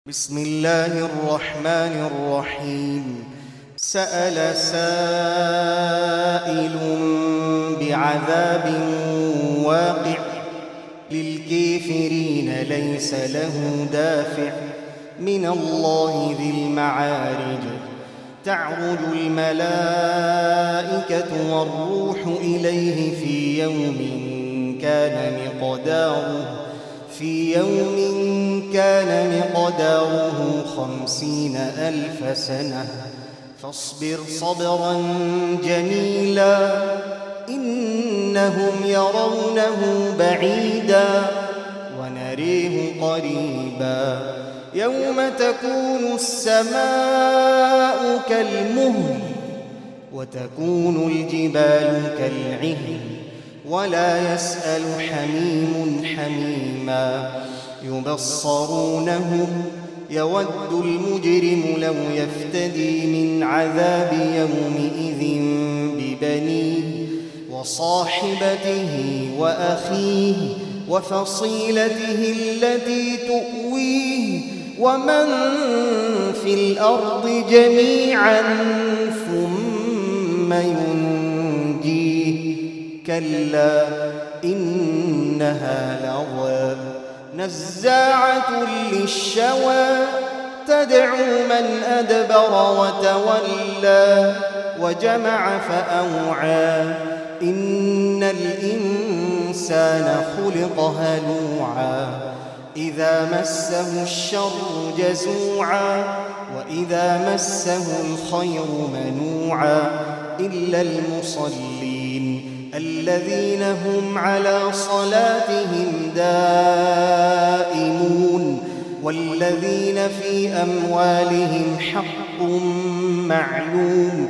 بسم الله الرحمن الرحيم. سأل سائل بعذاب واقع للكافرين ليس له دافع من الله ذي المعارج. تعرج الملائكة والروح إليه في يوم كان مقداره 50,000 سنة فاصبر صبرا جميلا إنهم يرونه بعيدا ونريه قريبا يوم تكون السماء كالمهل وتكون الجبال كالعهن ولا يسأل حميم حميما يبصرونهم يود المجرم لو يفتدي من عذاب يومئذ ببنيه وصاحبته وأخيه وفصيلته التي تؤويه ومن في الأرض جميعا ثم ينجيه كلا إنها لظى نزاعة للشوى تدعو من أدبر وتولى وجمع فأوعى إن الإنسان خلق هلوعا إذا مسه الشر جزوعا وإذا مسه الخير منوعا إلا المصلين الذين هم على صلاتهم دائمون والذين في أموالهم حق معلوم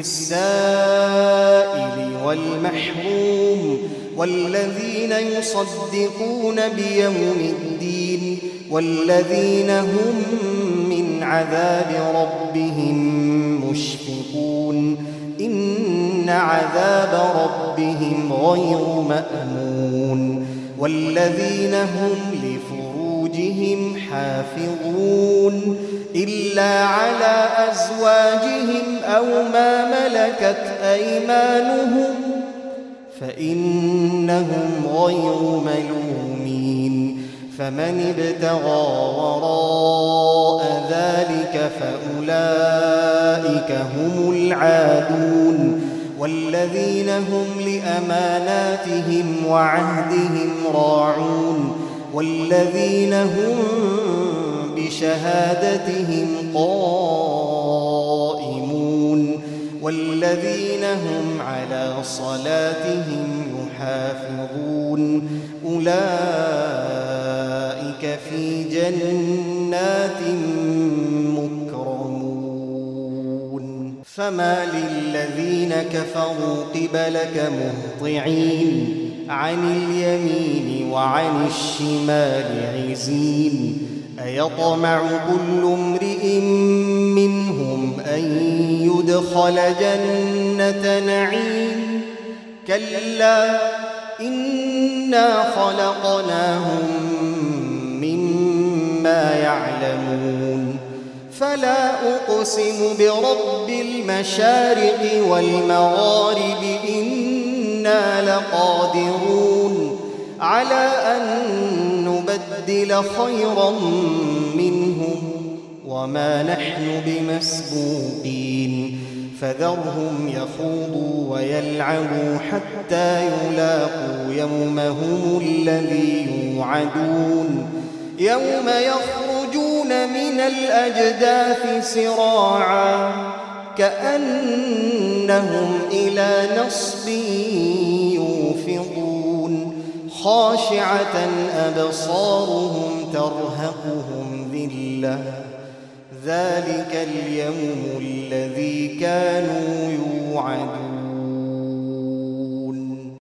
للسائل والمحروم والذين يصدقون بيوم الدين والذين هم من عذاب ربهم مشفقون إن عذاب ربهم غير مأمون والذين هم لفروجهم حافظون إلا على أزواجهم أو ما ملكت أيمانهم فإنهم غير ملومين فمن ابتغى وراء ذلك فأولئك هم العادون والذين هم لأماناتهم وعهدهم راعون والذين هم بشهادتهم قائمون والذين هم على صلاتهم يحافظون أولئك في جنات مكرمون فما للذين كفروا قبلك مهطعين عن اليمين وعن الشمال عزين أيطمع كل امرئ منهم أن يدخل جنة نعيم كلا إنا خلقناهم مما يعلمون فلا أقسم برب المشارق والمغارب إنا لقادرون على أن نبدل خيرا منهم وما نحن بمسبوقين فذرهم يخوضوا ويلعبوا حتى يلاقوا يومهم الذي يوعدون يوم يخرجون من الأجداث سراعا كأنهم إلى نصب يوفضون خاشعة أبصارهم ترهقهم ذلة ذلك اليوم الذي كانوا يوعدون